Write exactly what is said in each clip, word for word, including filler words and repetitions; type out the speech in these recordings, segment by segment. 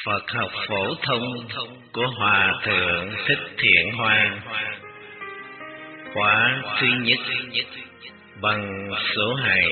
Phật học phổ thông của Hòa Thượng Thích Thiện Hoa, khóa thứ nhất, bằng số hai.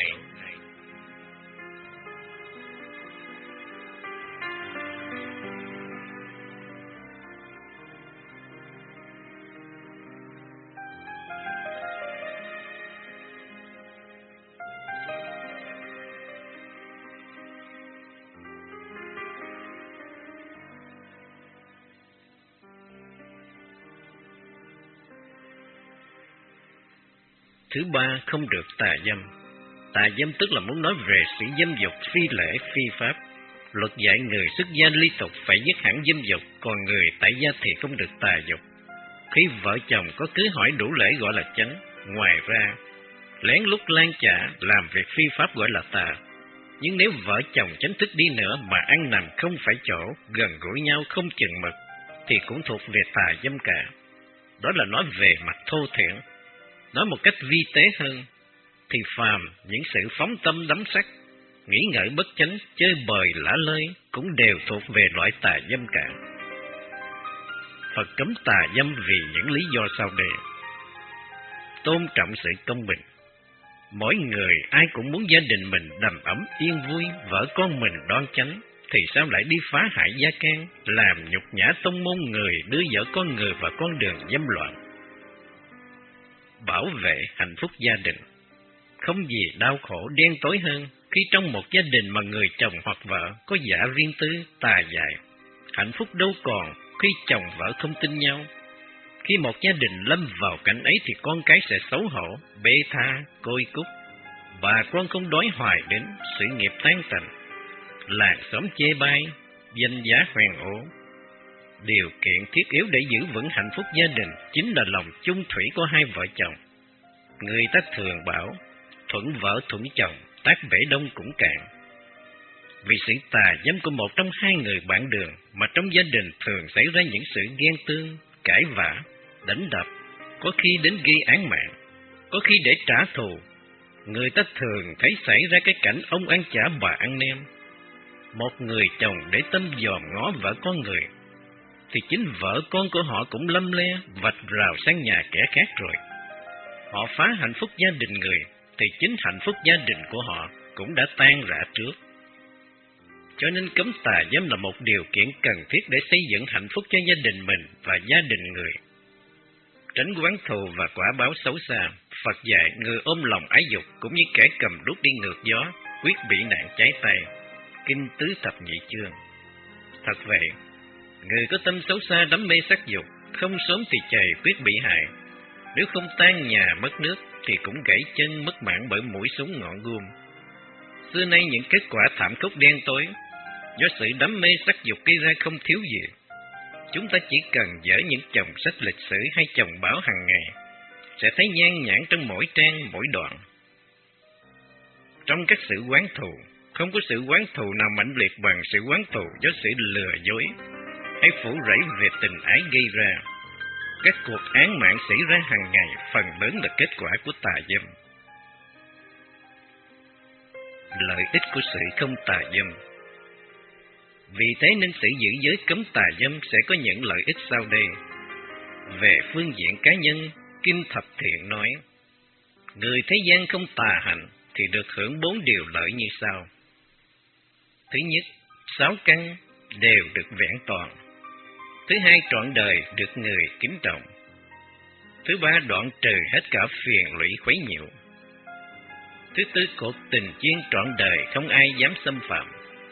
Thứ ba, không được tà dâm. Tà dâm tức là muốn nói về sự dâm dục phi lễ phi pháp. Luật dạy người xuất gia ly tục phải dứt hẳn dâm dục, còn người tại gia thì không được tà dục. Khi vợ chồng có cưới hỏi đủ lễ gọi là chánh. Ngoài ra, lén lút lan chả làm việc phi pháp gọi là tà. Nhưng nếu vợ chồng chánh thức đi nữa mà ăn nằm không phải chỗ, gần gũi nhau không chừng mực, thì cũng thuộc về tà dâm cả. Đó là nói về mặt thô thiển. Nói một cách vi tế hơn, thì phàm những sự phóng tâm đắm sắc, nghĩ ngợi bất chánh, chơi bời lả lơi cũng đều thuộc về loại tà dâm cả. Phật cấm tà dâm vì những lý do sau đây. Tôn trọng sự công bình. Mỗi người ai cũng muốn gia đình mình đầm ấm yên vui, vợ con mình đoan chánh, thì sao lại đi phá hại gia can, làm nhục nhã tông môn người, đưa vợ con người vào con đường dâm loạn. Bảo vệ hạnh phúc gia đình. Không gì đau khổ đen tối hơn khi trong một gia đình mà người chồng hoặc vợ có giả riêng tư, tà dại. Hạnh phúc đâu còn khi chồng vợ không tin nhau. Khi một gia đình lâm vào cảnh ấy thì con cái sẽ xấu hổ, bê tha, côi cút. Bà con không đói hoài đến, sự nghiệp tan tành. Làng xóm chê bai, danh giá hoen ố. Điều kiện thiết yếu để giữ vững hạnh phúc gia đình chính là lòng chung thủy của hai vợ chồng. Người ta thường bảo, thuận vợ thuận chồng, tác bể đông cũng cạn. Vì sự tà dâm của một trong hai người bạn đường mà trong gia đình thường xảy ra những sự ghen tương, cãi vã, đánh đập, có khi đến gây án mạng, có khi để trả thù. Người ta thường thấy xảy ra cái cảnh ông ăn chả bà ăn nem. Một người chồng để tâm dòm ngó vợ con người, thì chính vợ con của họ cũng lâm le, vạch rào sang nhà kẻ khác rồi. Họ phá hạnh phúc gia đình người, thì chính hạnh phúc gia đình của họ cũng đã tan rã trước. Cho nên cấm tà dâm là một điều kiện cần thiết để xây dựng hạnh phúc cho gia đình mình và gia đình người. Tránh oán thù và quả báo xấu xa, Phật dạy người ôm lòng ái dục cũng như kẻ cầm đuốc đi ngược gió, quyết bị nạn cháy tay. Kinh Tứ Thập Nhị Chương. Thật vậy, người có tâm xấu xa đắm mê sắc dục, không sớm thì chày quyết bị hại. Nếu không tan nhà mất nước, thì cũng gãy chân mất mạng bởi mũi súng ngọn guông. Xưa nay những kết quả thảm khốc đen tối, do sự đắm mê sắc dục gây ra không thiếu gì. Chúng ta chỉ cần dở những chồng sách lịch sử hay chồng báo hàng ngày, sẽ thấy nhan nhản trong mỗi trang, mỗi đoạn. Trong các sự oán thù, không có sự oán thù nào mãnh liệt bằng sự oán thù do sự lừa dối hay phủ rẫy về tình ái gây ra. Các cuộc án mạng xảy ra hàng ngày phần lớn là kết quả của tà dâm. Lợi ích của sự không tà dâm. Vì thế nên sự giữ giới cấm tà dâm sẽ có những lợi ích sau đây. Về phương diện cá nhân, Kinh Thập Thiện nói, người thế gian không tà hạnh thì được hưởng bốn điều lợi như sau. Thứ nhất, sáu căn đều được vẹn toàn. Thứ hai, trọn đời được người kính trọng. Thứ ba, đoạn trừ hết cả phiền lụy khuấy nhiễu. Thứ tư, cuộc tình duyên trọn đời không ai dám xâm phạm.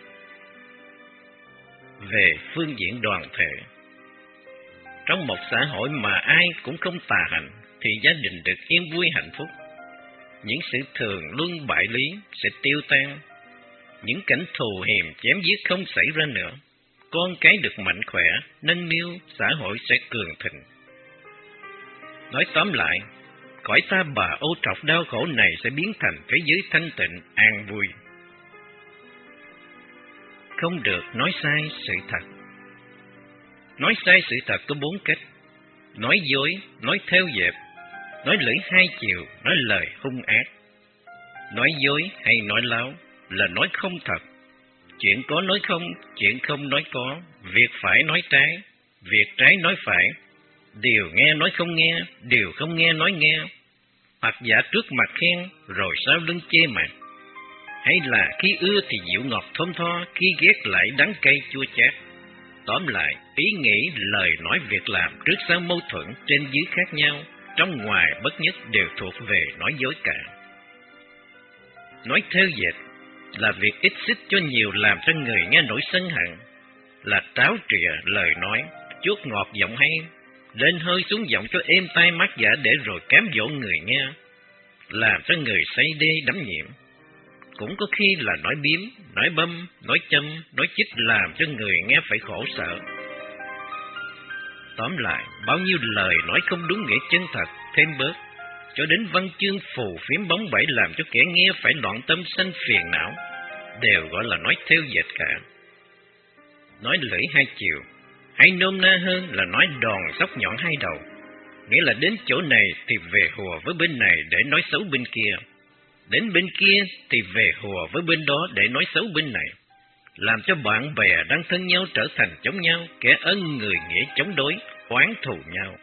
Về phương diện đoàn thể, trong một xã hội mà ai cũng không tà hạnh, thì gia đình được yên vui hạnh phúc. Những sự thường luân bại lý sẽ tiêu tan. Những cảnh thù hiềm chém giết không xảy ra nữa. Con cái được mạnh khỏe, nâng niu, xã hội sẽ cường thịnh. Nói tóm lại, cõi ta bà ô trọc đau khổ này sẽ biến thành thế giới thanh tịnh, an vui. Không được nói sai sự thật. Nói sai sự thật có bốn cách: nói dối, nói theo dệt, nói lưỡi hai chiều, nói lời hung ác. Nói dối hay nói láo là nói không thật. chuyện có nói không, chuyện không nói có, việc phải nói trái, việc trái nói phải, điều nghe nói không nghe, điều không nghe nói nghe, hoặc giả trước mặt khen, rồi sau lưng chê mặt, hay là khi ưa thì dịu ngọt thơm tho, khi ghét lại đắng cay chua chát. Tóm lại, ý nghĩ, lời nói, việc làm trước sau mâu thuẫn, trên dưới khác nhau, trong ngoài bất nhất đều thuộc về nói dối cả. Nói theo dệt là việc ít xích cho nhiều, làm cho người nghe nổi sân hận, là tráo trịa lời nói, chuốt ngọt giọng hay, lên hơi xuống giọng cho êm tai mát giả, để rồi cám dỗ người nghe, làm cho người say đê đắm nhiễm. Cũng có khi là nói biếm, nói bâm, nói châm, nói chích, làm cho người nghe phải khổ sở. Tóm lại, bao nhiêu lời nói không đúng nghĩa chân thật, thêm bớt, cho đến văn chương phù phiếm bóng bẩy, làm cho kẻ nghe phải loạn tâm sanh phiền não, đều gọi là nói theo dệt cả. Nói lưỡi hai chiều, hay nôm na hơn là nói đòn sóc nhọn hai đầu, nghĩa là đến chỗ này thì về hùa với bên này để nói xấu bên kia, đến bên kia thì về hùa với bên đó để nói xấu bên này, làm cho bạn bè đang thân nhau trở thành chống nhau, kẻ ân người nghĩa chống đối, oán thù nhau.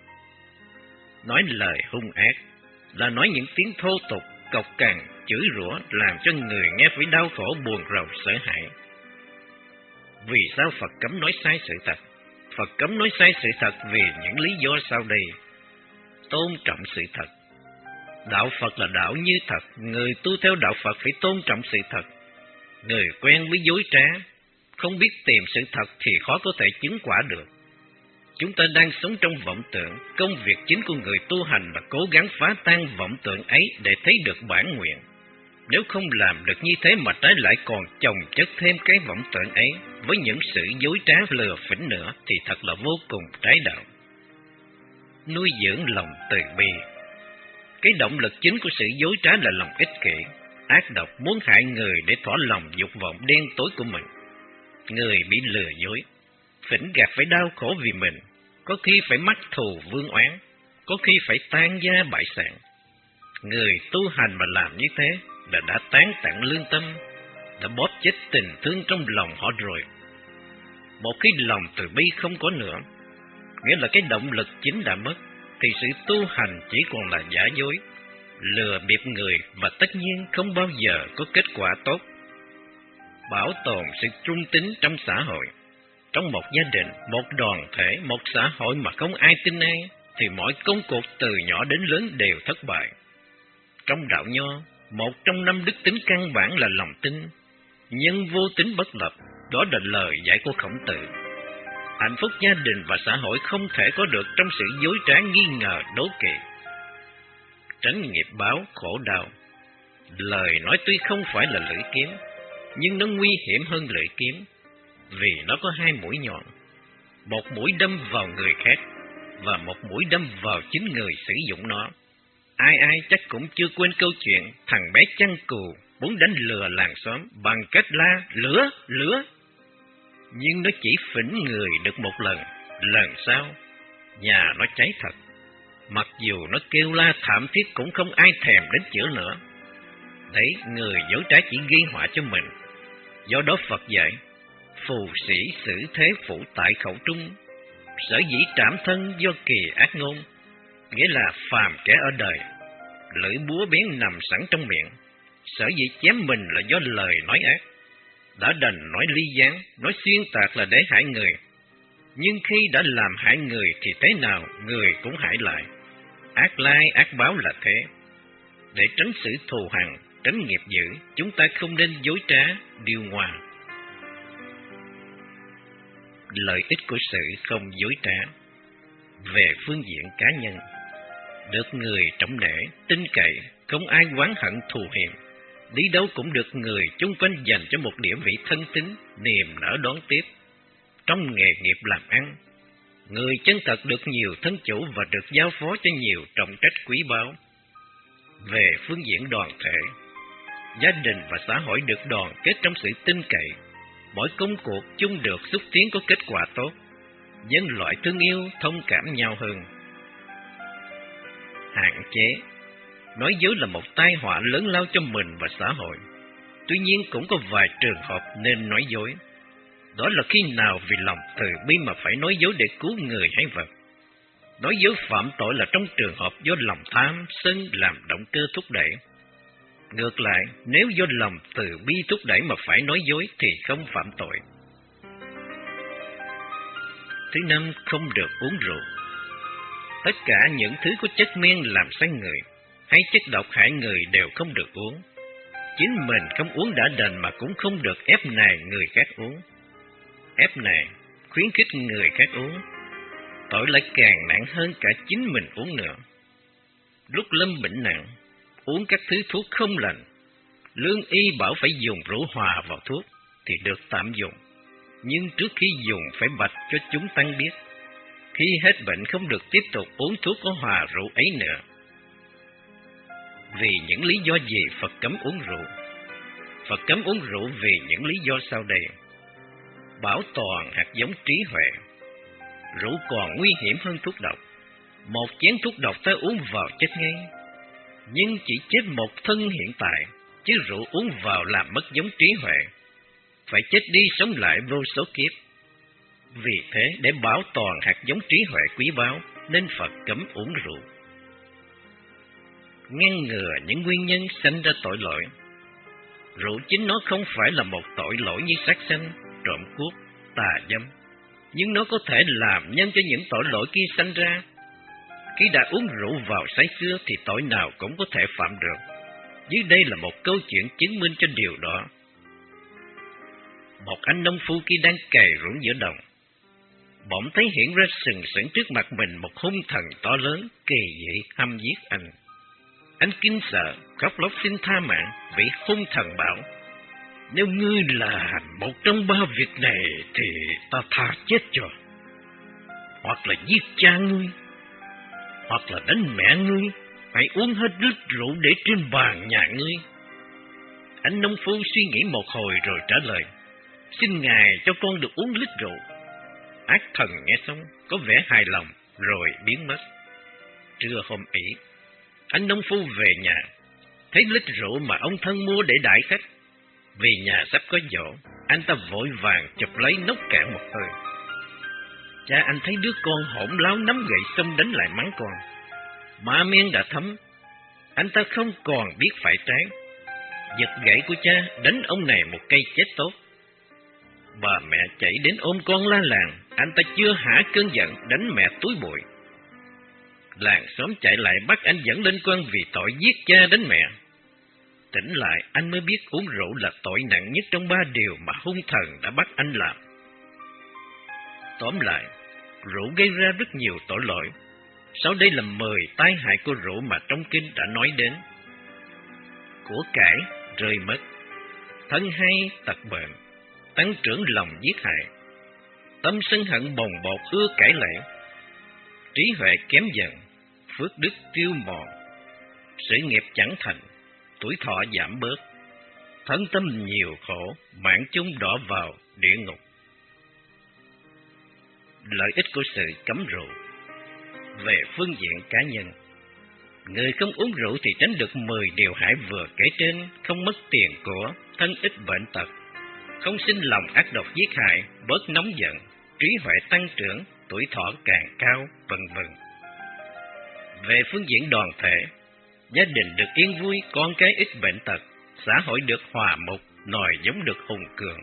Nói lời hung ác là nói những tiếng thô tục, cộc cằn, chửi rủa, làm cho người nghe phải đau khổ, buồn rầu, sợ hãi. Vì sao Phật cấm nói sai sự thật? Phật cấm nói sai sự thật vì những lý do sau đây. Tôn trọng sự thật. Đạo Phật là đạo như thật, người tu theo đạo Phật phải tôn trọng sự thật. Người quen với dối trá, không biết tìm sự thật thì khó có thể chứng quả được. Chúng ta đang sống trong vọng tưởng, công việc chính của người tu hành là cố gắng phá tan vọng tưởng ấy để thấy được bản nguyện. Nếu không làm được như thế mà trái lại còn chồng chất thêm cái vọng tưởng ấy với những sự dối trá lừa phỉnh nữa, thì thật là vô cùng trái đạo. Nuôi dưỡng lòng từ bi. Cái động lực chính của sự dối trá là lòng ích kỷ, ác độc, muốn hại người để thỏa lòng dục vọng đen tối của mình. Người bị lừa dối, phỉnh gạt phải đau khổ vì mình, có khi phải mắc thù vương oán, có khi phải tan gia bại sản. Người tu hành mà làm như thế là đã tán tận lương tâm, đã bóp chết tình thương trong lòng họ rồi. Một khi lòng từ bi không có nữa, nghĩa là cái động lực chính đã mất, thì sự tu hành chỉ còn là giả dối, lừa bịp người, và tất nhiên không bao giờ có kết quả tốt. Bảo tồn sự trung tín trong xã hội. Trong một gia đình, một đoàn thể, một xã hội mà không ai tin ai, thì mọi công cuộc từ nhỏ đến lớn đều thất bại. Trong đạo Nho, một trong năm đức tính căn bản là lòng tin, nhân vô tính bất lập, đó là lời dạy của Khổng Tử. Hạnh phúc gia đình và xã hội không thể có được trong sự dối trá, nghi ngờ, đố kỵ. Tránh nghiệp báo, khổ đau. Lời nói tuy không phải là lưỡi kiếm, nhưng nó nguy hiểm hơn lưỡi kiếm, vì nó có hai mũi nhọn. Một mũi đâm vào người khác, và một mũi đâm vào chính người sử dụng nó. Ai ai chắc cũng chưa quên câu chuyện thằng bé chăn cừu muốn đánh lừa làng xóm bằng cách la lửa, lửa. Nhưng nó chỉ phỉnh người được một lần, lần sau, nhà nó cháy thật. Mặc dù nó kêu la thảm thiết cũng không ai thèm đến chữa nữa. Đấy, người dối trá chỉ gây họa cho mình. Do đó Phật dạy, phù sĩ xử thế phụ tại khẩu trung, sở dĩ trảm thân do kỳ ác ngôn, nghĩa là phàm kẻ ở đời, lưỡi búa bén nằm sẵn trong miệng, sở dĩ chém mình là do lời nói ác. Đã đành nói ly gián, nói xuyên tạc là để hại người, nhưng khi đã làm hại người thì thế nào người cũng hại lại. Ác lai ác báo là thế. Để tránh sự thù hằn, tránh nghiệp dữ, chúng ta không nên dối trá, điều hòa. Lợi ích của sự không dối trá. Về phương diện cá nhân, được người trọng nể, tin cậy, không ai oán hận thù hiềm, đi đâu cũng được người chung quanh dành cho một địa vị thân tín, niềm nở đón tiếp. Trong nghề nghiệp làm ăn, người chân thật được nhiều thân chủ và được giao phó cho nhiều trọng trách quý báu. Về phương diện đoàn thể, gia đình và xã hội được đoàn kết trong sự tin cậy, mỗi công cuộc chung được xúc tiến có kết quả tốt, nhân loại thương yêu, thông cảm nhau hơn. Hạn chế, nói dối là một tai họa lớn lao cho mình và xã hội. Tuy nhiên cũng có vài trường hợp nên nói dối. Đó là khi nào vì lòng từ bi mà phải nói dối để cứu người hay vật. Nói dối phạm tội là trong trường hợp do lòng tham, sân làm động cơ thúc đẩy. Ngược lại, nếu do lòng từ bi thúc đẩy mà phải nói dối thì không phạm tội. Thứ năm, không được uống rượu. Tất cả những thứ có chất men làm say người, hay chất độc hại người đều không được uống. Chính mình không uống đã đành mà cũng không được ép nài người khác uống. Ép nài, khuyến khích người khác uống, tội lại càng nặng hơn cả chính mình uống nữa. Lúc lâm bệnh nặng, uống các thứ thuốc không lành, lương y bảo phải dùng rượu hòa vào thuốc thì được tạm dùng. Nhưng trước khi dùng phải bạch cho chúng tăng biết, khi hết bệnh không được tiếp tục uống thuốc có hòa rượu ấy nữa. Vì những lý do gì Phật cấm uống rượu? Phật cấm uống rượu vì những lý do sau đây. Bảo toàn hạt giống trí huệ. Rượu còn nguy hiểm hơn thuốc độc. Một chén thuốc độc ta uống vào chết ngay, nhưng chỉ chết một thân hiện tại, chứ rượu uống vào làm mất giống trí huệ, phải chết đi sống lại vô số kiếp. Vì thế, để bảo toàn hạt giống trí huệ quý báu, nên Phật cấm uống rượu. Ngăn ngừa những nguyên nhân sanh ra tội lỗi. Rượu chính nó không phải là một tội lỗi như sát sanh, trộm cướp, tà dâm, nhưng nó có thể làm nhân cho những tội lỗi kia sanh ra. Khi đã uống rượu vào say sưa thì tội nào cũng có thể phạm được. Dưới đây là một câu chuyện chứng minh cho điều đó. Một anh nông phu kia đang cày ruộng giữa đồng, bỗng thấy hiện ra sừng sững trước mặt mình một hung thần to lớn, kỳ dị hăm giết anh. Anh kinh sợ, khóc lóc xin tha mạng. Vị hung thần bảo: nếu ngươi là một trong ba việc này thì ta tha chết cho. Hoặc là giết cha ngươi, hoặc là đánh mẹ ngươi, hãy uống hết lít rượu để trên bàn nhà ngươi. Anh nông phu suy nghĩ một hồi rồi trả lời: xin ngài cho con được uống lít rượu. Ác thần nghe xong có vẻ hài lòng rồi biến mất. Trưa hôm ấy, anh nông phu về nhà, thấy lít rượu mà ông thân mua để đãi khách. Vì nhà sắp có giỗ, anh ta vội vàng chụp lấy nốc cạn một hơi. Cha anh thấy đứa con hỗn láo nắm gậy xông đánh lại mắng con. Ma men đã thấm, anh ta không còn biết phải trái. Giật gậy của cha đánh ông này một cây chết tốt. Bà mẹ chạy đến ôm con la làng, anh ta chưa hả cơn giận đánh mẹ túi bụi. Làng xóm chạy lại bắt anh dẫn lên quan vì tội giết cha đánh mẹ. Tỉnh lại anh mới biết uống rượu là tội nặng nhất trong ba điều mà hung thần đã bắt anh làm. Tóm lại, rượu gây ra rất nhiều tội lỗi. Sau đây là mười tai hại của rượu mà trong kinh đã nói đến. Của cải rơi mất, thân hay tật bệnh, tăng trưởng lòng giết hại, tâm sân hận bồng bột ưa cãi lệ, trí huệ kém dần, phước đức tiêu mòn, sự nghiệp chẳng thành, tuổi thọ giảm bớt, thân tâm nhiều khổ, mạng chung đọa vào địa ngục. Lợi ích của sự cấm rượu. Về phương diện cá nhân, người không uống rượu thì tránh được mười điều hại vừa kể trên, không mất tiền của, thân ít bệnh tật, không sinh lòng ác độc giết hại, bớt nóng giận, trí huệ tăng trưởng, tuổi thọ càng cao, vân vân. Về phương diện đoàn thể, gia đình được yên vui, con cái ít bệnh tật, xã hội được hòa mục, nòi giống được hùng cường.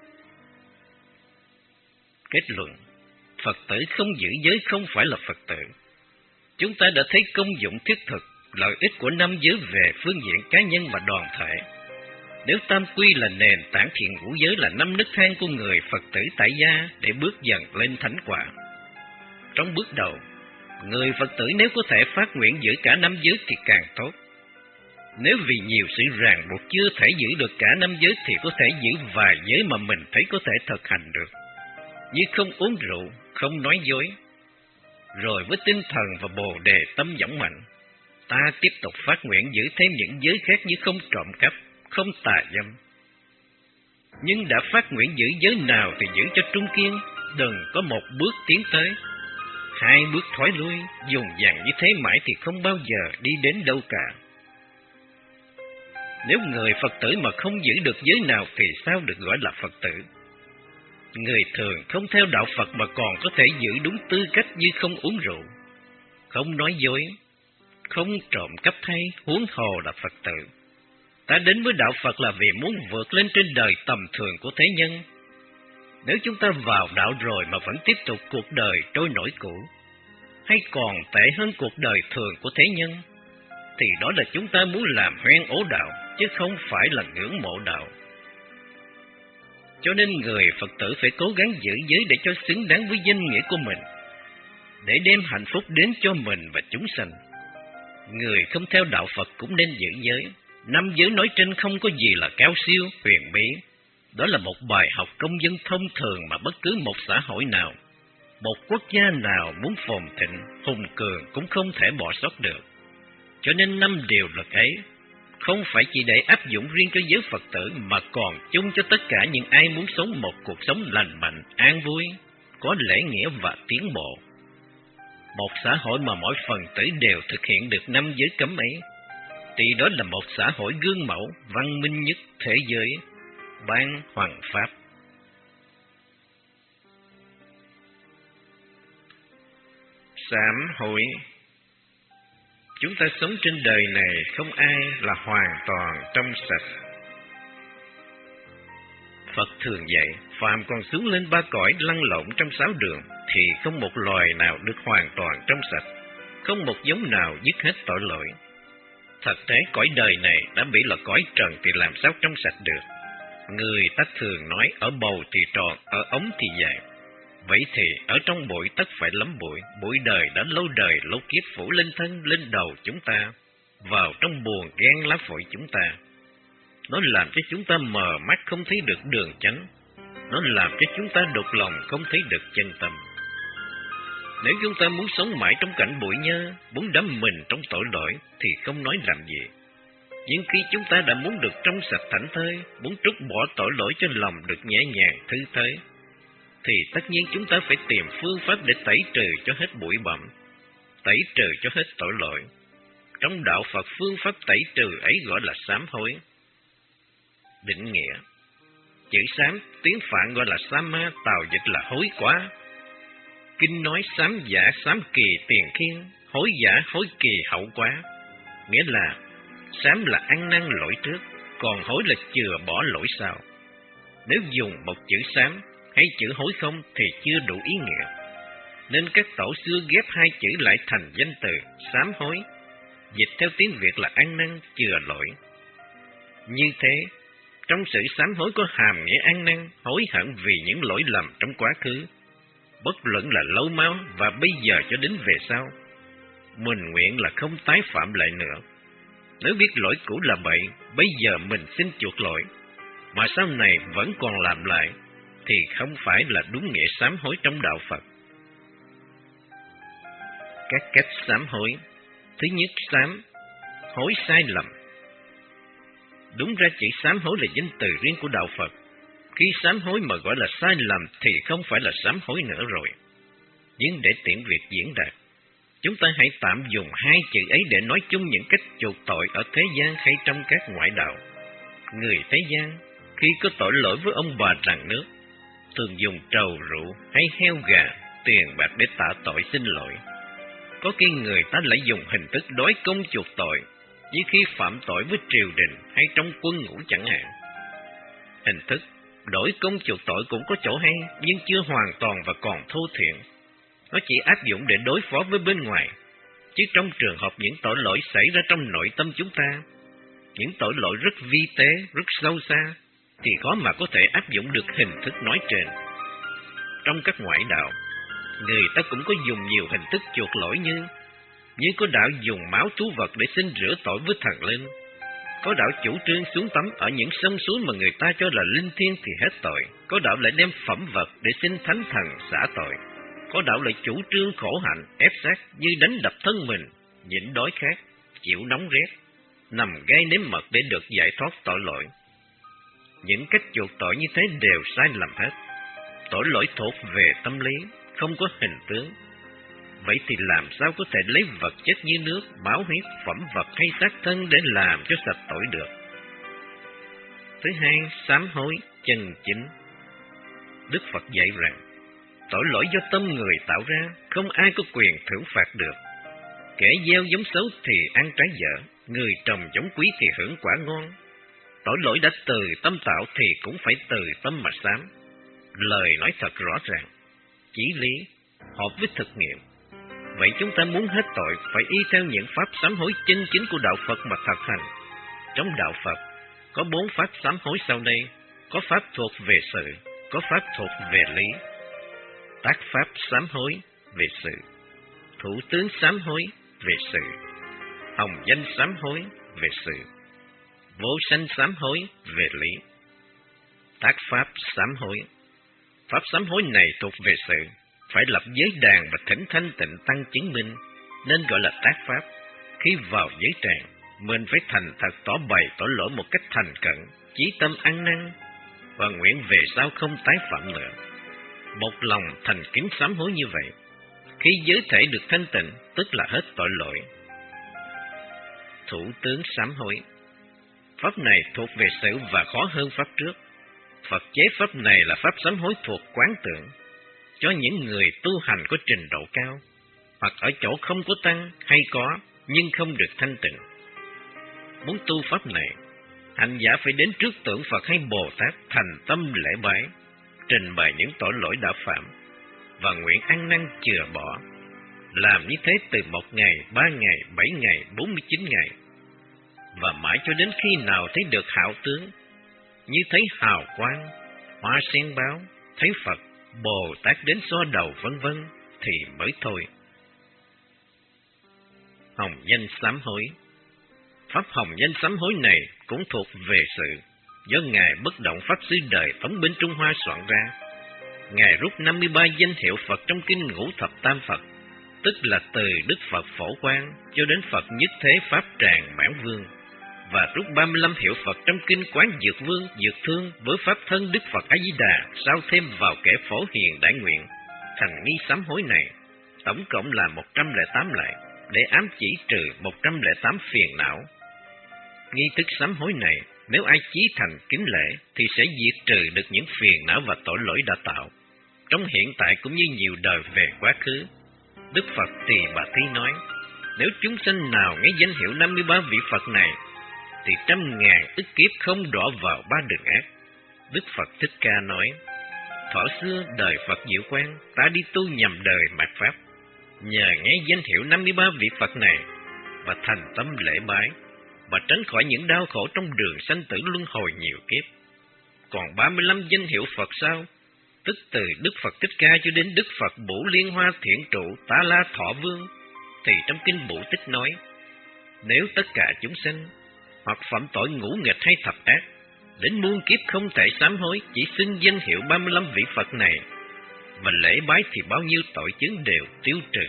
Kết luận, Phật tử không giữ giới không phải là Phật tử. Chúng ta đã thấy công dụng thiết thực, lợi ích của năm giới về phương diện cá nhân và đoàn thể. Nếu tam quy là nền tảng thiện ngũ giới là năm nấc thang của người Phật tử tại gia để bước dần lên thánh quả. Trong bước đầu, người Phật tử nếu có thể phát nguyện giữ cả năm giới thì càng tốt. Nếu vì nhiều sự ràng buộc chưa thể giữ được cả năm giới thì có thể giữ vài giới mà mình thấy có thể thực hành được, như không uống rượu, không nói dối. Rồi với tinh thần và bồ đề tâm dũng mạnh, ta tiếp tục phát nguyện giữ thêm những giới khác như không trộm cắp, không tà dâm. Nhưng đã phát nguyện giữ giới nào thì giữ cho trung kiên, đừng có một bước tiến tới, hai bước thoái lui, dùng dằng như thế mãi thì không bao giờ đi đến đâu cả. Nếu người Phật tử mà không giữ được giới nào thì sao được gọi là Phật tử? Người thường không theo đạo Phật mà còn có thể giữ đúng tư cách như không uống rượu, không nói dối, không trộm cắp thay, huống hồ là Phật tử. Ta đến với đạo Phật là vì muốn vượt lên trên đời tầm thường của thế nhân. Nếu chúng ta vào đạo rồi mà vẫn tiếp tục cuộc đời trôi nổi cũ, hay còn tệ hơn cuộc đời thường của thế nhân, thì đó là chúng ta muốn làm hoen ố đạo, chứ không phải là ngưỡng mộ đạo. Cho nên người Phật tử phải cố gắng giữ giới để cho xứng đáng với danh nghĩa của mình, để đem hạnh phúc đến cho mình và chúng sanh. Người không theo đạo Phật cũng nên giữ giới. Năm giới nói trên không có gì là cao siêu, huyền bí. Đó là một bài học công dân thông thường mà bất cứ một xã hội nào, một quốc gia nào muốn phồn thịnh, hùng cường cũng không thể bỏ sót được. Cho nên năm điều luật ấy không phải chỉ để áp dụng riêng cho giới Phật tử, mà còn chung cho tất cả những ai muốn sống một cuộc sống lành mạnh, an vui, có lễ nghĩa và tiến bộ. Một xã hội mà mỗi phần tử đều thực hiện được năm giới cấm ấy, thì đó là một xã hội gương mẫu, văn minh nhất thế giới, ban hoàng pháp. Sám hối. Chúng ta sống trên đời này không ai là hoàn toàn trong sạch. Phật thường dạy, phàm còn xuống lên ba cõi lăn lộn trong sáu đường, thì không một loài nào được hoàn toàn trong sạch, không một giống nào dứt hết tội lỗi. Thật tế cõi đời này đã bị là cõi trần thì làm sao trong sạch được. Người ta thường nói ở bầu thì tròn, ở ống thì dài. Vậy thì ở trong bụi tất phải lắm bụi, bụi đời đã lâu đời lâu kiếp phủ lên thân, lên đầu chúng ta, vào trong buồng gan lá phổi chúng ta. Nó làm cho chúng ta mờ mắt không thấy được đường chánh, nó làm cho chúng ta đục lòng không thấy được chân tâm. Nếu chúng ta muốn sống mãi trong cảnh bụi nhơ, muốn đắm mình trong tội lỗi thì không nói làm gì. Nhưng khi chúng ta đã muốn được trong sạch thảnh thơi, muốn trút bỏ tội lỗi cho lòng được nhẹ nhàng thư thới, thì tất nhiên chúng ta phải tìm phương pháp để tẩy trừ cho hết bụi bặm, tẩy trừ cho hết tội lỗi. Trong đạo Phật, phương pháp tẩy trừ ấy gọi là sám hối. Định nghĩa: chữ sám tiếng Phạn gọi là sám ma, tào dịch là hối quá. Kinh nói sám giả sám kỳ tiền khiên, hối giả hối kỳ hậu quá. Nghĩa là sám là ăn năn lỗi trước, còn hối là chừa bỏ lỗi sau. Nếu dùng một chữ sám hay chữ hối không thì chưa đủ ý nghĩa, nên các tổ xưa ghép hai chữ lại thành danh từ sám hối, dịch theo tiếng Việt là ăn năn chừa lỗi. Như thế, trong sự sám hối có hàm nghĩa ăn năn, hối hận vì những lỗi lầm trong quá khứ, bất luận là lâu mau và bây giờ cho đến về sau. Mình nguyện là không tái phạm lại nữa. Nếu biết lỗi cũ là bậy, bây giờ mình xin chuộc lỗi, mà sau này vẫn còn làm lại, thì không phải là đúng nghĩa sám hối trong đạo Phật. Các cách sám hối: thứ nhất, sám, hối sai lầm. Đúng ra chữ sám hối là danh từ riêng của đạo Phật. Khi sám hối mà gọi là sai lầm thì không phải là sám hối nữa rồi. Nhưng để tiện việc diễn đạt, chúng ta hãy tạm dùng hai chữ ấy để nói chung những cách chuộc tội ở thế gian hay trong các ngoại đạo. Người thế gian khi có tội lỗi với ông bà làng nước, thường dùng trầu rượu hay heo gà, tiền bạc để tạ tội xin lỗi. Có khi người ta lại dùng hình thức đói công chuộc tội, như khi phạm tội với triều đình hay trong quân ngũ chẳng hạn. Hình thức đổi công chuộc tội cũng có chỗ hay, nhưng chưa hoàn toàn và còn thô thiển. Nó chỉ áp dụng để đối phó với bên ngoài, chứ trong trường hợp những tội lỗi xảy ra trong nội tâm chúng ta, những tội lỗi rất vi tế, rất sâu xa, thì khó mà có thể áp dụng được hình thức nói trên. Trong các ngoại đạo, người ta cũng có dùng nhiều hình thức chuộc lỗi như như có đạo dùng máu thú vật để xin rửa tội với thần linh, có đạo chủ trương xuống tắm ở những sông suối mà người ta cho là linh thiêng thì hết tội, có đạo lại đem phẩm vật để xin thánh thần xả tội, có đạo lại chủ trương khổ hạnh, ép sát như đánh đập thân mình, nhịn đói khát, chịu nóng rét, nằm gai nếm mật để được giải thoát tội lỗi. Những cách chuộc tội như thế đều sai lầm hết. Tội lỗi thuộc về tâm lý, không có hình tướng. Vậy thì làm sao có thể lấy vật chất như nước, máu huyết, phẩm vật hay xác thân để làm cho sạch tội được? Thứ hai, sám hối chân chính. Đức Phật dạy rằng, tội lỗi do tâm người tạo ra, không ai có quyền thưởng phạt được. Kẻ gieo giống xấu thì ăn trái dở, người trồng giống quý thì hưởng quả ngon. Tội lỗi đã từ tâm tạo thì cũng phải từ tâm mà sám. Lời nói thật rõ ràng, chí lý, hợp với thực nghiệm. Vậy chúng ta muốn hết tội phải y theo những pháp sám hối chân chính của đạo Phật mà thực hành. Trong đạo Phật có bốn pháp sám hối sau đây, có pháp thuộc về sự, có pháp thuộc về lý. Tác pháp sám hối về sự, thủ tướng sám hối về sự, hồng danh sám hối về sự, vô sanh sám hối về lý. Tác pháp sám hối. Pháp sám hối này thuộc về sự, phải lập giới đàn và thỉnh thanh tịnh tăng chứng minh, nên gọi là tác pháp. Khi vào giới tràng, mình phải thành thật tỏ bày tội lỗi một cách thành cận, chí tâm ăn năn, và nguyện về sau không tái phạm nữa. Một lòng thành kính sám hối như vậy, khi giới thể được thanh tịnh, tức là hết tội lỗi. Thủ tướng sám hối. Pháp này thuộc về sự và khó hơn pháp trước. Phật chế pháp này là pháp sám hối thuộc quán tưởng, cho những người tu hành có trình độ cao, hoặc ở chỗ không có tăng hay có, nhưng không được thanh tịnh. Muốn tu pháp này, hành giả phải đến trước tượng Phật hay Bồ Tát thành tâm lễ bái, trình bày những tội lỗi đã phạm, và nguyện ăn năn chừa bỏ. Làm như thế từ một ngày, ba ngày, bảy ngày, bốn mươi chín ngày, và mãi cho đến khi nào thấy được hảo tướng, như thấy hào quang, hoa sen báo, thấy Phật, Bồ Tát đến xoa đầu vân vân thì mới thôi. Hồng danh sám hối. Pháp hồng danh sám hối này cũng thuộc về sự, do Ngài Bất Động Pháp Sư đời Tống bên Trung Hoa soạn ra. Ngài rút năm mươi ba danh hiệu Phật trong kinh Ngũ Thập Tam Phật, tức là từ Đức Phật Phổ Quang cho đến Phật Nhất Thế Pháp Tràng Mãn Vương, và rút ba mươi lăm hiệu Phật trong kinh Quán Dược Vương, Dược Thương với Pháp Thân Đức Phật A Di Đà, sao thêm vào kẻ Phổ Hiền Đại Nguyện, thành nghi sám hối này, tổng cộng là một trăm lẻ tám lại, để ám chỉ trừ một trăm lẻ tám phiền não. Nghi thức sám hối này, nếu ai chí thành kính lễ, thì sẽ diệt trừ được những phiền não và tội lỗi đã tạo, trong hiện tại cũng như nhiều đời về quá khứ. Đức Phật Tỳ Bà Thi nói, nếu chúng sanh nào nghe danh hiệu năm mươi ba vị Phật này, thì trăm ngàn ức kiếp không đọa vào ba đường ác. Đức Phật Thích Ca nói, thuở xưa đời Phật Diệu Quang, ta đi tu nhằm đời mạt Pháp, nhờ nghe danh hiệu năm mươi ba vị Phật này, và thành tâm lễ bái, và tránh khỏi những đau khổ trong đường sanh tử luân hồi nhiều kiếp. Còn ba mươi lăm danh hiệu Phật sao? Tức từ Đức Phật Thích Ca cho đến Đức Phật Bổ Liên Hoa Thiện Trụ Tá La Thọ Vương, thì trong kinh Bổ Tích nói, nếu tất cả chúng sanh hoặc phạm tội ngũ nghịch hay thập ác, đến muôn kiếp không thể sám hối, chỉ xưng danh hiệu ba mươi lăm vị Phật này, và lễ bái thì bao nhiêu tội chướng đều tiêu trừ.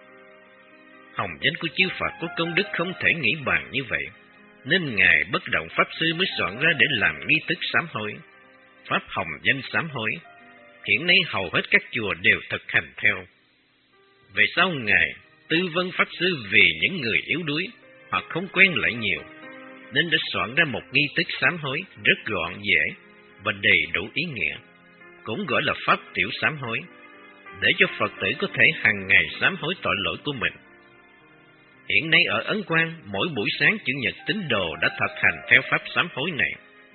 Hồng danh của chư Phật có công đức không thể nghĩ bàn như vậy, nên Ngài Bất Động Pháp Sư mới soạn ra để làm nghi thức sám hối. Pháp hồng danh sám hối, hiện nay hầu hết các chùa đều thực hành theo. Về sau Ngài Tư Vân Pháp Sư vì những người yếu đuối hoặc không quen lại nhiều, nên đã soạn ra một nghi thức sám hối rất gọn dễ và đầy đủ ý nghĩa, cũng gọi là pháp tiểu sám hối, để cho Phật tử có thể hàng ngày sám hối tội lỗi của mình. Hiện nay ở Ấn Quang, mỗi buổi sáng Chủ nhật tín đồ đã thực hành theo pháp sám hối này.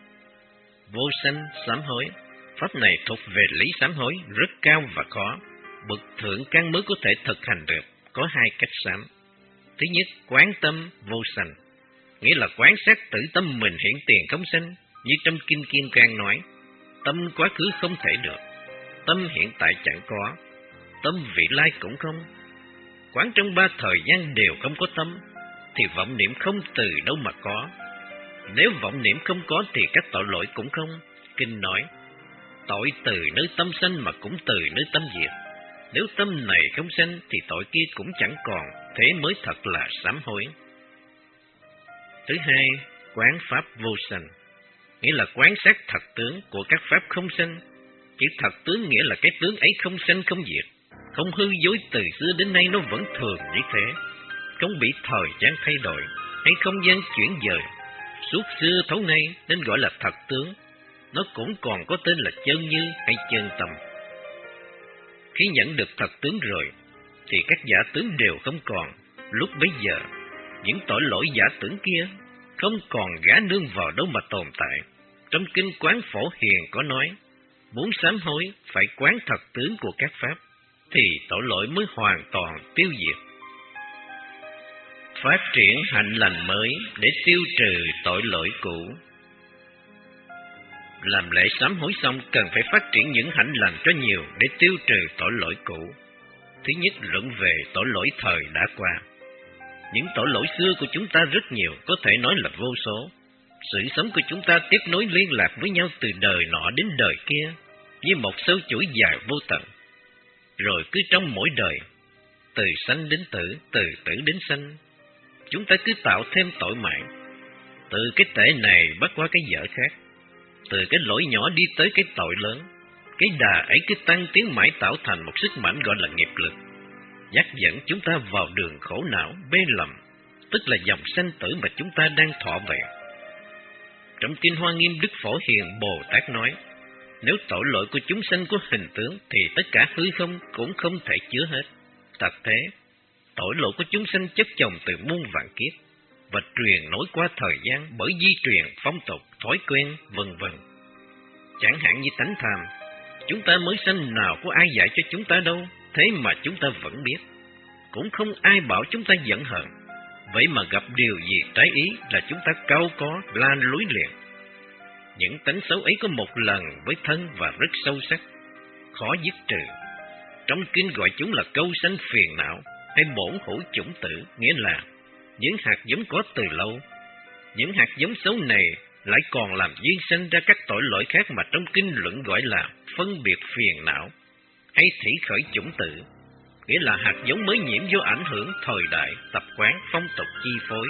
Vô sanh sám hối. Pháp này thuộc về lý sám hối rất cao và khó, bậc thượng căn mới có thể thực hành được. Có hai cách sám. Thứ nhất, quán tâm vô sanh, nghĩa là quán sát tự tâm mình hiện tiền không sanh, như trong Kinh Kim Cang nói, tâm quá khứ không thể được, tâm hiện tại chẳng có, tâm vị lai cũng không. Quán trong ba thời gian đều không có tâm, thì vọng niệm không từ đâu mà có. Nếu vọng niệm không có thì các tội lỗi cũng không. Kinh nói, tội từ nơi tâm sanh mà cũng từ nơi tâm diệt. Nếu tâm này không sanh thì tội kia cũng chẳng còn, thế mới thật là sám hối. Thứ hai, quán pháp vô sanh, nghĩa là quán sát thật tướng của các pháp không sanh. Chữ thật tướng nghĩa là cái tướng ấy không sanh không diệt, không hư dối, từ xưa đến nay nó vẫn thường như thế, không bị thời gian thay đổi hay không gian chuyển dời, suốt xưa thấu nay nên gọi là thật tướng. Nó cũng còn có tên là chân như hay chân tâm. Khi nhận được thật tướng rồi, thì các giả tướng đều không còn. Lúc bấy giờ, những tội lỗi giả tưởng kia không còn gã nương vào đâu mà tồn tại. Trong kinh Quán Phổ Hiền có nói, muốn sám hối phải quán thật tướng của các pháp, thì tội lỗi mới hoàn toàn tiêu diệt. Phát triển hạnh lành mới để tiêu trừ tội lỗi cũ. Làm lễ sám hối xong cần phải phát triển những hạnh lành cho nhiều để tiêu trừ tội lỗi cũ. Thứ nhất, luận về tội lỗi thời đã qua. Những tội lỗi xưa của chúng ta rất nhiều, có thể nói là vô số. Sự sống của chúng ta tiếp nối liên lạc với nhau từ đời nọ đến đời kia, như một sâu chuỗi dài vô tận. Rồi cứ trong mỗi đời, từ sanh đến tử, từ tử đến sanh, chúng ta cứ tạo thêm tội mãi. Từ cái tệ này bắt qua cái dở khác, từ cái lỗi nhỏ đi tới cái tội lớn. Cái đà ấy cứ tăng tiến mãi tạo thành một sức mạnh gọi là nghiệp lực, dắt dẫn chúng ta vào đường khổ não, bê lầm, tức là dòng sanh tử mà chúng ta đang thọ về. Trong Kinh Hoa Nghiêm, Đức Phổ Hiền Bồ Tát nói, nếu tội lỗi của chúng sanh có hình tướng, thì tất cả hư không cũng không thể chứa hết. Thật thế, tội lỗi của chúng sanh chất chồng từ muôn vạn kiếp, và truyền nối qua thời gian bởi di truyền, phong tục, thói quen, vân vân. Chẳng hạn như tánh tham, chúng ta mới sanh nào có ai dạy cho chúng ta đâu, thế mà chúng ta vẫn biết. Cũng không ai bảo chúng ta giận hờn, vậy mà gặp điều gì trái ý là chúng ta cau có, la lối liền. Những tánh xấu ấy có một lần với thân và rất sâu sắc, khó dứt trừ. Trong kinh gọi chúng là câu sanh phiền não hay bổn hữu chủng tử, nghĩa là những hạt giống có từ lâu. Những hạt giống xấu này lại còn làm duyên sanh ra các tội lỗi khác mà trong kinh luận gọi là phân biệt phiền não hay thủy khởi chủng tử, nghĩa là hạt giống mới nhiễm do ảnh hưởng thời đại, tập quán, phong tục chi phối.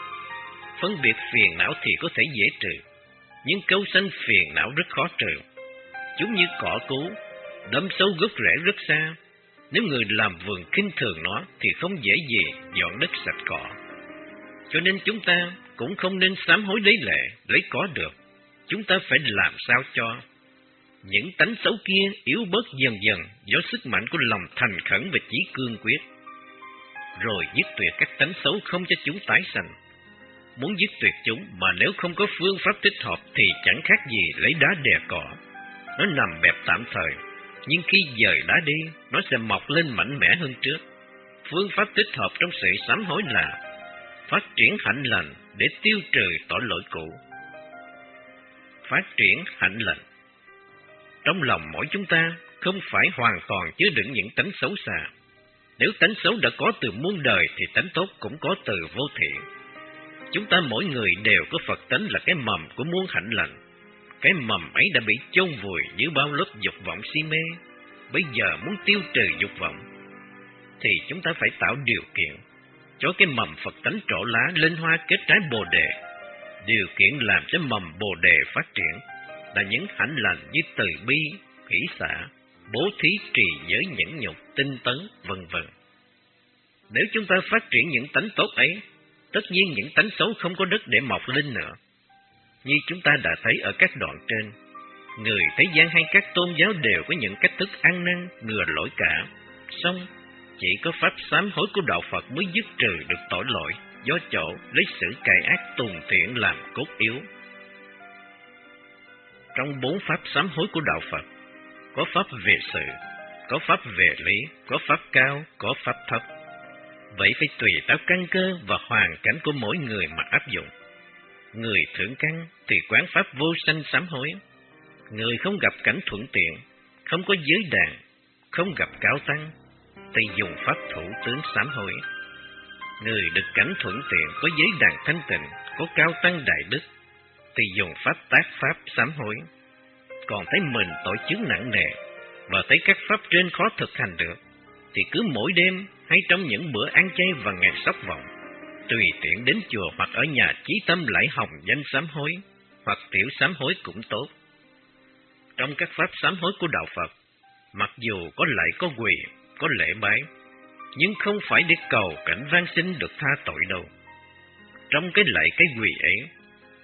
Phân biệt phiền não thì có thể dễ trừ, nhưng câu sanh phiền não rất khó trừ. Chúng như cỏ cú, đâm sâu gốc rễ rất xa. Nếu người làm vườn khinh thường nó thì không dễ gì dọn đất sạch cỏ. Cho nên chúng ta cũng không nên sám hối lấy lệ, lấy có được. Chúng ta phải làm sao cho những tánh xấu kia yếu bớt dần dần do sức mạnh của lòng thành khẩn và chí cương quyết, rồi dứt tuyệt các tánh xấu không cho chúng tái sanh. Muốn dứt tuyệt chúng mà nếu không có phương pháp thích hợp thì chẳng khác gì lấy đá đè cỏ. Nó nằm bẹp tạm thời, nhưng khi dời đá đi, nó sẽ mọc lên mạnh mẽ hơn trước. Phương pháp thích hợp trong sự sám hối là phát triển hạnh lành để tiêu trừ tội lỗi cũ. Phát triển hạnh lành. Trong lòng mỗi chúng ta không phải hoàn toàn chứa đựng những tánh xấu xa. Nếu tánh xấu đã có từ muôn đời thì tánh tốt cũng có từ vô thiện. Chúng ta mỗi người đều có Phật tánh là cái mầm của muôn hạnh lành. Cái mầm ấy đã bị chôn vùi dưới bao lớp dục vọng si mê. Bây giờ muốn tiêu trừ dục vọng thì chúng ta phải tạo điều kiện cho cái mầm Phật tánh trổ lá lên hoa kết trái Bồ đề. Điều kiện làm cho mầm Bồ đề phát triển là những hạnh lành như từ bi, hỷ xả, bố thí, trì giới, nhẫn nhục, tinh tấn, vân vân. Nếu chúng ta phát triển những tánh tốt ấy, tất nhiên những tánh xấu không có đất để mọc lên nữa. Như chúng ta đã thấy ở các đoạn trên, người thế gian hay các tôn giáo đều có những cách thức ăn năn ngừa lỗi cả, song chỉ có pháp sám hối của đạo Phật mới dứt trừ được tội lỗi, do chỗ lấy sự cải ác tùng thiện làm cốt yếu. Trong bốn pháp sám hối của đạo Phật, có pháp về sự, có pháp về lý, có pháp cao, có pháp thấp. Vậy phải tùy theo căn cơ và hoàn cảnh của mỗi người mà áp dụng. Người thượng căn thì quán pháp vô sanh sám hối. Người không gặp cảnh thuận tiện, không có giới đàn, không gặp cao tăng, thì dùng pháp thủ tướng sám hối. Người được cảnh thuận tiện, có giới đàn thanh tịnh, có cao tăng đại đức, thì dùng pháp tác pháp sám hối. Còn thấy mình tội chướng nặng nề và thấy các pháp trên khó thực hành được, thì cứ mỗi đêm hay trong những bữa ăn chay và ngày sóc vọng, tùy tiện đến chùa hoặc ở nhà chí tâm lạy hồng danh sám hối, hoặc tiểu sám hối cũng tốt. Trong các pháp sám hối của đạo Phật, mặc dù có lạy có quỳ, có lễ bái, nhưng không phải để cầu cảnh vang sinh được tha tội đâu. Trong cái lạy cái quỳ ấy,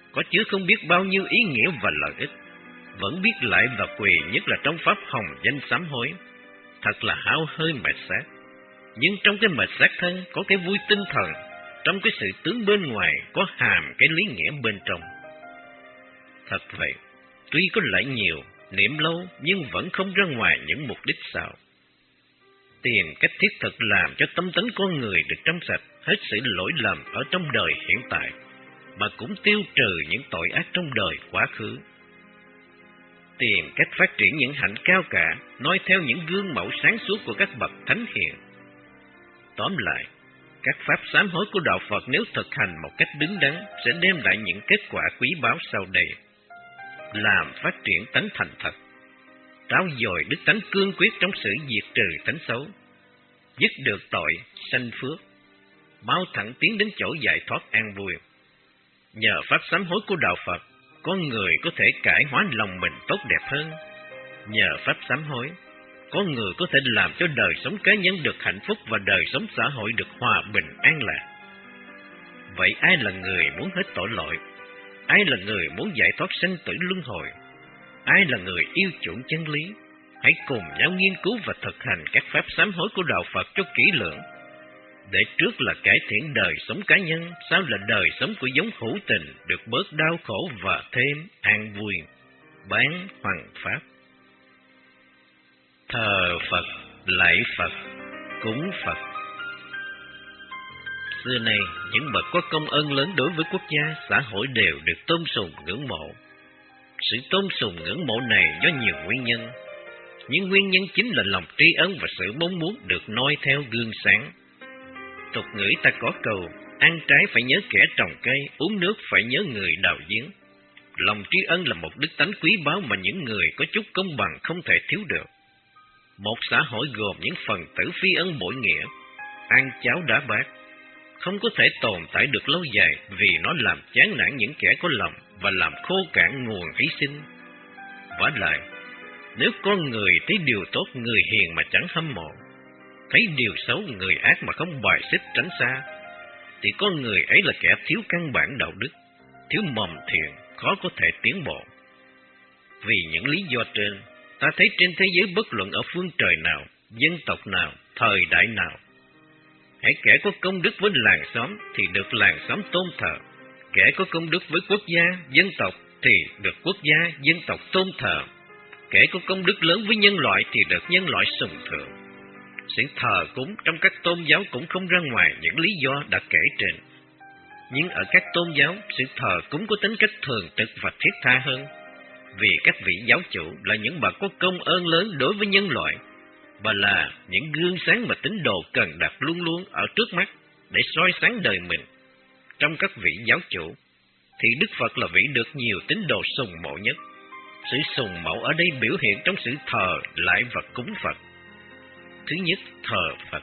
có chứa không biết bao nhiêu ý nghĩa và lợi ích, vẫn biết lại và quỳ, nhất là trong pháp hồng danh sám hối. Thật là hao hơi mệt xác. Nhưng trong cái mệt xác thân có cái vui tinh thần, trong cái sự tướng bên ngoài có hàm cái lý nghĩa bên trong. Thật vậy, tuy có lãi nhiều, niệm lâu, nhưng vẫn không ra ngoài những mục đích xạo. Tìm cách thiết thực làm cho tâm tánh con người được trong sạch, hết sự lỗi lầm ở trong đời hiện tại, mà cũng tiêu trừ những tội ác trong đời quá khứ. Tìm cách phát triển những hạnh cao cả, noi theo những gương mẫu sáng suốt của các bậc thánh hiền. Tóm lại, các pháp sám hối của Đạo Phật nếu thực hành một cách đứng đắn sẽ đem lại những kết quả quý báu sau đây. Làm phát triển tánh thành thật, trau dồi đức tánh cương quyết trong sự diệt trừ tánh xấu, dứt được tội, sanh phước, mau thẳng tiến đến chỗ giải thoát an vui. Nhờ pháp sám hối của Đạo Phật, con người có thể cải hóa lòng mình tốt đẹp hơn. Nhờ pháp sám hối, con người có thể làm cho đời sống cá nhân được hạnh phúc và đời sống xã hội được hòa bình an lạc. Vậy ai là người muốn hết tội lỗi? Ai là người muốn giải thoát sanh tử luân hồi? Ai là người yêu chuộng chân lý? Hãy cùng nhau nghiên cứu và thực hành các pháp sám hối của Đạo Phật cho kỹ lưỡng. Để trước là cải thiện đời sống cá nhân, sau là đời sống của giống hữu tình được bớt đau khổ và thêm an vui. Bán Hoằng Pháp. Thờ Phật, lạy Phật, cúng Phật. Xưa nay, những bậc có công ơn lớn đối với quốc gia, xã hội đều được tôn sùng ngưỡng mộ. Sự tôn sùng ngưỡng mộ này do nhiều nguyên nhân, nhưng nguyên nhân chính là lòng tri ân và sự mong muốn được noi theo gương sáng. Tục ngữ ta có câu, ăn trái phải nhớ kẻ trồng cây, uống nước phải nhớ người đào giếng. Lòng tri ân là một đức tánh quý báu mà những người có chút công bằng không thể thiếu được. Một xã hội gồm những phần tử phi ân bội nghĩa, ăn cháo đá bát, không có thể tồn tại được lâu dài vì nó làm chán nản những kẻ có lòng và làm khô cạn nguồn hy sinh. Vả lại, nếu con người thấy điều tốt người hiền mà chẳng hâm mộ, thấy điều xấu người ác mà không bài xích tránh xa, thì con người ấy là kẻ thiếu căn bản đạo đức, thiếu mầm thiện, khó có thể tiến bộ. Vì những lý do trên, ta thấy trên thế giới bất luận ở phương trời nào, dân tộc nào, thời đại nào, hãy kẻ có công đức với làng xóm thì được làng xóm tôn thờ, kẻ có công đức với quốc gia, dân tộc thì được quốc gia, dân tộc tôn thờ, kẻ có công đức lớn với nhân loại thì được nhân loại sùng thượng. Sự thờ cúng trong các tôn giáo cũng không ra ngoài những lý do đã kể trên. Nhưng ở các tôn giáo, sự thờ cúng có tính cách thường trực và thiết tha hơn, vì các vị giáo chủ là những bậc có công ơn lớn đối với nhân loại, và là những gương sáng mà tín đồ cần đặt luôn luôn ở trước mắt để soi sáng đời mình. Trong các vị giáo chủ, thì Đức Phật là vị được nhiều tín đồ sùng mộ nhất. Sự sùng mộ ở đây biểu hiện trong sự thờ lại và cúng Phật. Thứ nhất, thờ Phật.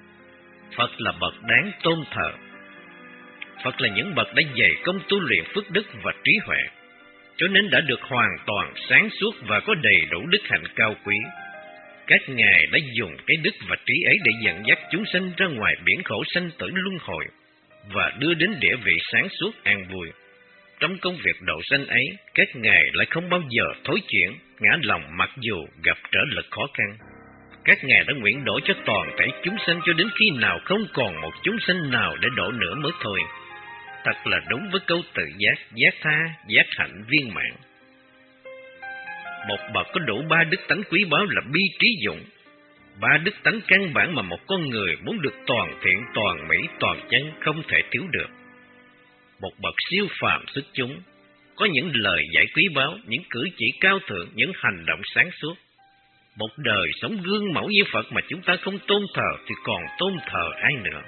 Phật là bậc đáng tôn thờ. Phật là những bậc đã dày công tu luyện phước đức và trí huệ, cho nên đã được hoàn toàn sáng suốt và có đầy đủ đức hạnh cao quý. Các ngài đã dùng cái đức và trí ấy để dẫn dắt chúng sanh ra ngoài biển khổ sanh tử luân hồi và đưa đến địa vị sáng suốt an vui. Trong công việc độ sanh ấy, các ngài lại không bao giờ thối chuyển, ngã lòng mặc dù gặp trở lực khó khăn. Các ngài đã nguyện độ cho toàn thể chúng sanh cho đến khi nào không còn một chúng sanh nào để độ nữa mới thôi. Thật là đúng với câu tự giác, giác tha, giác hạnh viên mãn. Một bậc có đủ ba đức tánh quý báu là bi trí dụng, ba đức tánh căn bản mà một con người muốn được toàn thiện, toàn mỹ, toàn chân không thể thiếu được. Một bậc siêu phàm xuất chúng, có những lời dạy quý báu, những cử chỉ cao thượng, những hành động sáng suốt. Một đời sống gương mẫu như Phật mà chúng ta không tôn thờ thì còn tôn thờ ai nữa.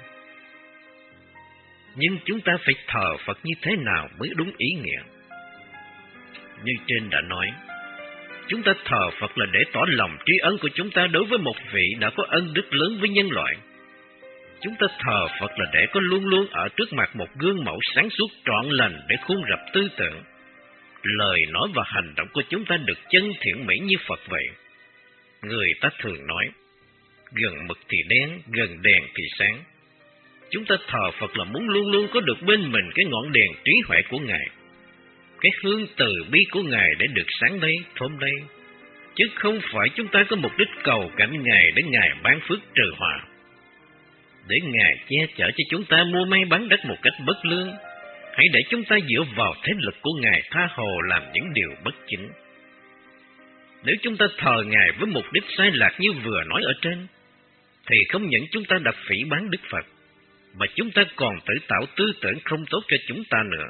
Nhưng chúng ta phải thờ Phật như thế nào mới đúng ý nghĩa? Như trên đã nói, chúng ta thờ Phật là để tỏ lòng tri ân của chúng ta đối với một vị đã có ân đức lớn với nhân loại. Chúng ta thờ Phật là để có luôn luôn ở trước mặt một gương mẫu sáng suốt trọn lành để khuôn rập tư tưởng. Lời nói và hành động của chúng ta được chân thiện mỹ như Phật vậy. Người ta thường nói, gần mực thì đen, gần đèn thì sáng. Chúng ta thờ Phật là muốn luôn luôn có được bên mình cái ngọn đèn trí huệ của Ngài. cái hương từ bi của Ngài để được sáng đây, thơm đây, chứ không phải chúng ta có mục đích cầu cảnh Ngài để Ngài ban phước trừ họa, để Ngài che chở cho chúng ta mua may bán đất một cách bất lương, hãy để chúng ta dựa vào thế lực của Ngài tha hồ làm những điều bất chính. Nếu chúng ta thờ Ngài với mục đích sai lạc như vừa nói ở trên, thì không những chúng ta đã phỉ báng Đức Phật, mà chúng ta còn tự tạo tư tưởng không tốt cho chúng ta nữa.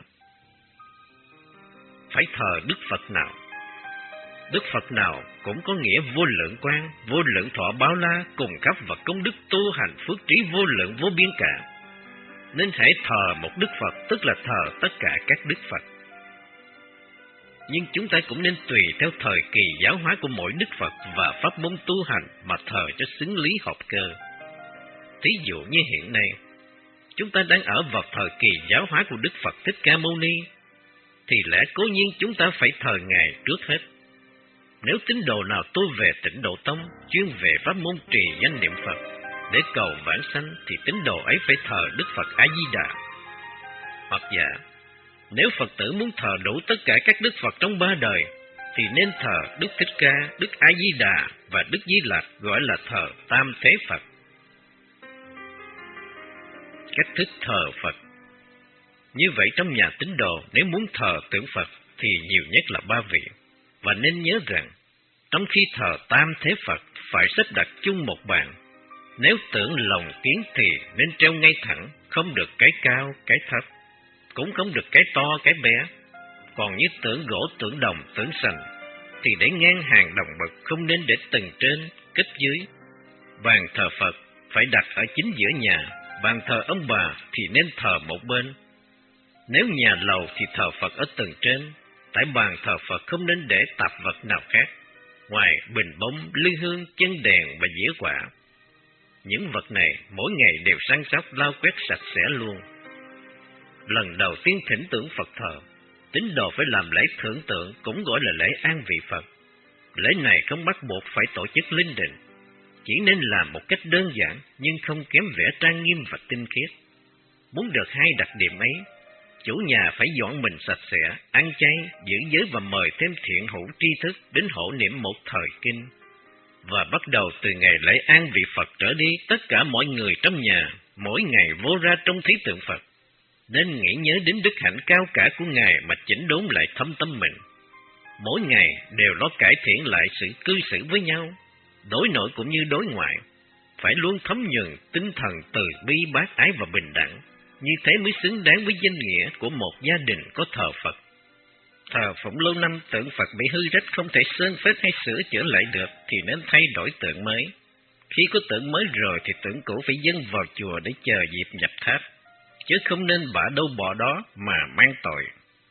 Phải thờ Đức Phật nào? Đức Phật nào cũng có nghĩa vô lượng quang, vô lượng thọ báo la, cùng khắp và công đức tu hành phước trí vô lượng vô biên cả. Nên hãy thờ một Đức Phật, tức là thờ tất cả các Đức Phật. Nhưng chúng ta cũng nên tùy theo thời kỳ giáo hóa của mỗi Đức Phật và pháp môn tu hành mà thờ cho xứng lý hợp cơ. Thí dụ như hiện nay, chúng ta đang ở vào thời kỳ giáo hóa của Đức Phật Thích Ca Mâu Ni, thì lẽ cố nhiên chúng ta phải thờ Ngài trước hết. Nếu tín đồ nào tu về Tịnh Độ Tông, chuyên về pháp môn trì danh niệm Phật để cầu vãng sanh, thì tín đồ ấy phải thờ Đức Phật A Di Đà. Hoặc giả, nếu Phật tử muốn thờ đủ tất cả các Đức Phật trong ba đời, thì nên thờ Đức Thích Ca, Đức A Di Đà và Đức Di Lặc, gọi là thờ Tam Thế Phật. Cách thức thờ Phật. Như vậy trong nhà tín đồ, nếu muốn thờ tượng Phật thì nhiều nhất là ba vị. Và nên nhớ rằng, trong khi thờ Tam Thế Phật phải xếp đặt chung một bàn. Nếu tượng lồng kiến thì nên treo ngay thẳng, không được cái cao, cái thấp, cũng không được cái to, cái bé. Còn như tượng gỗ, tượng đồng, tượng sành thì để ngang hàng đồng bậc, không nên để tầng trên, kết dưới. Bàn thờ Phật phải đặt ở chính giữa nhà, bàn thờ ông bà thì nên thờ một bên. Nếu nhà lầu thì thờ Phật ở tầng trên, tại bàn thờ Phật không nên để tạp vật nào khác, ngoài bình bông, lư hương, chân đèn và dĩa quả. Những vật này mỗi ngày đều săn sóc lau quét sạch sẽ luôn. Lần đầu tiên thỉnh tưởng Phật thờ, tín đồ phải làm lễ thưởng tượng, cũng gọi là lễ an vị Phật. Lễ này không bắt buộc phải tổ chức linh đình, chỉ nên làm một cách đơn giản nhưng không kém vẻ trang nghiêm và tinh khiết. Muốn được hai đặc điểm ấy, chủ nhà phải dọn mình sạch sẽ, ăn chay, giữ giới và mời thêm thiện hữu tri thức đến hộ niệm một thời kinh. Và bắt đầu từ ngày lễ an vị Phật trở đi, tất cả mọi người trong nhà mỗi ngày vô ra trông thấy tượng Phật, nên nghĩ nhớ đến đức hạnh cao cả của Ngài mà chỉnh đốn lại thâm tâm mình. Mỗi ngày đều lo cải thiện lại sự cư xử với nhau, đối nội cũng như đối ngoại, phải luôn thấm nhuần tinh thần từ bi bác ái và bình đẳng. Như thế mới xứng đáng với danh nghĩa của một gia đình có thờ Phật. Thờ phụng lâu năm, tượng Phật bị hư rách không thể sơn phết hay sửa chữa lại được thì nên thay đổi tượng mới. Khi có tượng mới rồi thì tượng cũ phải dâng vào chùa để chờ dịp nhập tháp, chứ không nên bả đâu bỏ đó mà mang tội.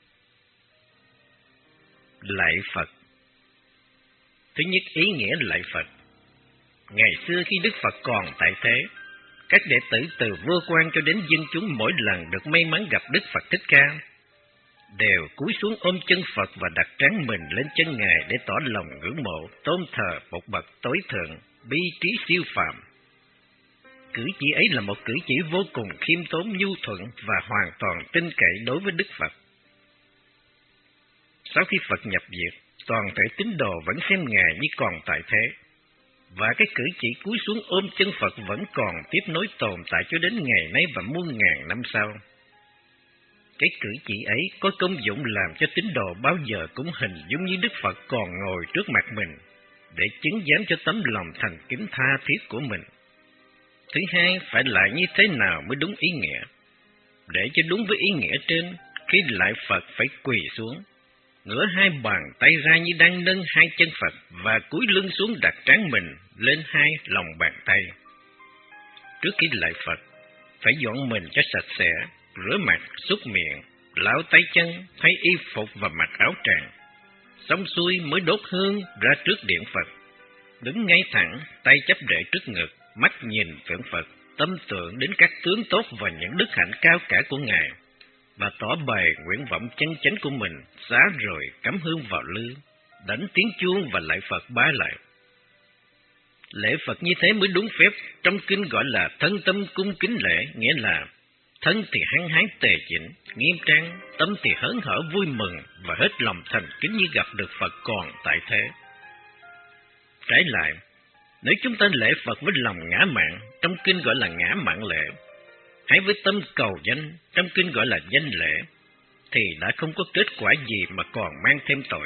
Lạy Phật. Thứ nhất, ý nghĩa lạy Phật. Ngày xưa khi Đức Phật còn tại thế, các đệ tử từ vua quan cho đến dân chúng mỗi lần được may mắn gặp Đức Phật Thích Ca, đều cúi xuống ôm chân Phật và đặt trán mình lên chân Ngài để tỏ lòng ngưỡng mộ, tôn thờ một bậc tối thượng, bi trí siêu phàm. Cử chỉ ấy là một cử chỉ vô cùng khiêm tốn, nhu thuận và hoàn toàn tin cậy đối với Đức Phật. Sau khi Phật nhập diệt, toàn thể tín đồ vẫn xem Ngài như còn tại thế, và cái cử chỉ cúi xuống ôm chân Phật vẫn còn tiếp nối tồn tại cho đến ngày nay và muôn ngàn năm sau. Cái cử chỉ ấy có công dụng làm cho tín đồ bao giờ cũng hình dung như Đức Phật còn ngồi trước mặt mình, để chứng giám cho tấm lòng thành kính tha thiết của mình. Thứ hai, phải lại như thế nào mới đúng ý nghĩa? Để cho đúng với ý nghĩa trên, khi lại Phật phải quỳ xuống, ngửa hai bàn tay ra như đang nâng hai chân Phật và cúi lưng xuống đặt trán mình lên hai lòng bàn tay. Trước khi lại Phật, phải dọn mình cho sạch sẽ, rửa mặt, súc miệng, lau tay chân, thay y phục và mặc áo tràng. Xong xuôi mới đốt hương ra trước điện Phật, đứng ngay thẳng, tay chắp để trước ngực, mắt nhìn tượng Phật, tâm tưởng đến các tướng tốt và những đức hạnh cao cả của Ngài, và tỏ bày nguyện vọng chân chánh của mình, xá rồi cắm hương vào lư, đánh tiếng chuông và lạy Phật bá lại. Lễ Phật như thế mới đúng phép, trong kinh gọi là thân tâm cung kính lễ, nghĩa là thân thì hăng hái tề chỉnh, nghiêm trang, tâm thì hớn hở vui mừng và hết lòng thành kính như gặp được Phật còn tại thế. Trái lại, nếu chúng ta lễ Phật với lòng ngã mạn, trong kinh gọi là ngã mạn lễ, hay với tâm cầu danh, trong kinh gọi là danh lễ, thì đã không có kết quả gì mà còn mang thêm tội.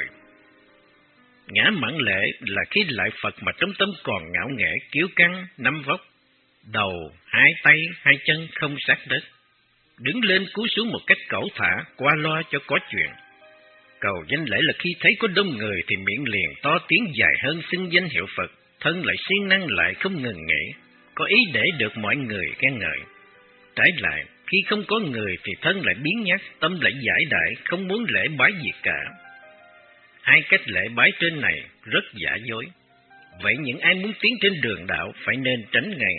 Ngã mạn lễ là khi lại Phật mà trong tâm còn ngạo nghễ, kiêu căng, nắm vóc, đầu, hai tay, hai chân không sát đất, đứng lên cúi xuống một cách cẩu thả, qua loa cho có chuyện. Cầu danh lễ là khi thấy có đông người thì miệng liền to tiếng dài hơn xưng danh hiệu Phật, thân lại siêng năng lại không ngừng nghỉ, có ý để được mọi người khen ngợi. Trái lại, khi không có người thì thân lại biến nhát, tâm lại giải đại, không muốn lễ bái gì cả. Hai cách lễ bái trên này rất giả dối. Vậy những ai muốn tiến trên đường đạo phải nên tránh ngay.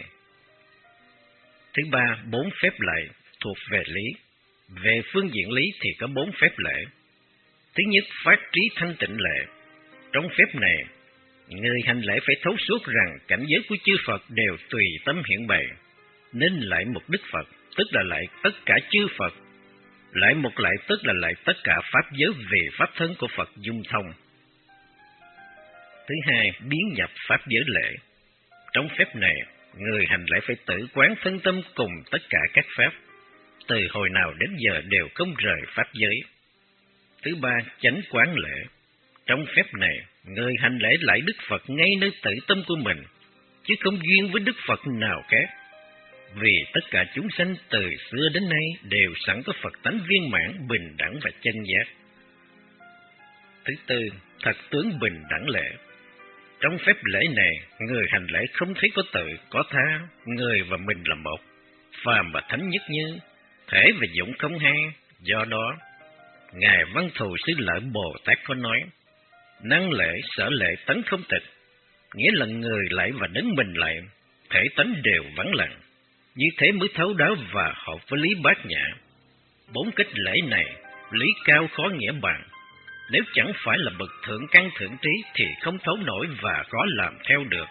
Thứ ba, bốn phép lệ thuộc về lý. Về phương diện lý thì có bốn phép lệ. Thứ nhất, phát trí thanh tịnh lệ. Trong phép này, người hành lễ phải thấu suốt rằng cảnh giới của chư Phật đều tùy tâm hiện bày, nên lại một Đức Phật, tức là lại tất cả chư Phật. Lại một lại tức là lại tất cả pháp giới về pháp thân của Phật dung thông. Thứ hai, biến nhập pháp giới lễ. Trong phép này, người hành lễ phải tự quán thân tâm cùng tất cả các pháp, từ hồi nào đến giờ đều không rời pháp giới. Thứ ba, chánh quán lễ. Trong phép này, người hành lễ lại Đức Phật ngay nơi tự tâm của mình, chứ không duyên với Đức Phật nào khác. Vì tất cả chúng sanh từ xưa đến nay đều sẵn có Phật tánh viên mãn, bình đẳng và chân giác. Thứ tư, thật tướng bình đẳng lễ. Trong phép lễ này, người hành lễ không thấy có tự, có tha, người và mình là một, phàm và thánh nhất như, thể và dụng không hai. Do đó, Ngài Văn Thù Sư Lợi Bồ Tát có nói, năng lễ, sở lễ, tánh không tịch, nghĩa là người lại và đấng mình lại, thể tánh đều vắng lặng. Như thế mới thấu đáo và hợp với lý bát nhã. Bốn cách lễ này, lý cao khó nghĩa bằng. Nếu chẳng phải là bậc thượng căn thượng trí thì không thấu nổi và khó làm theo được.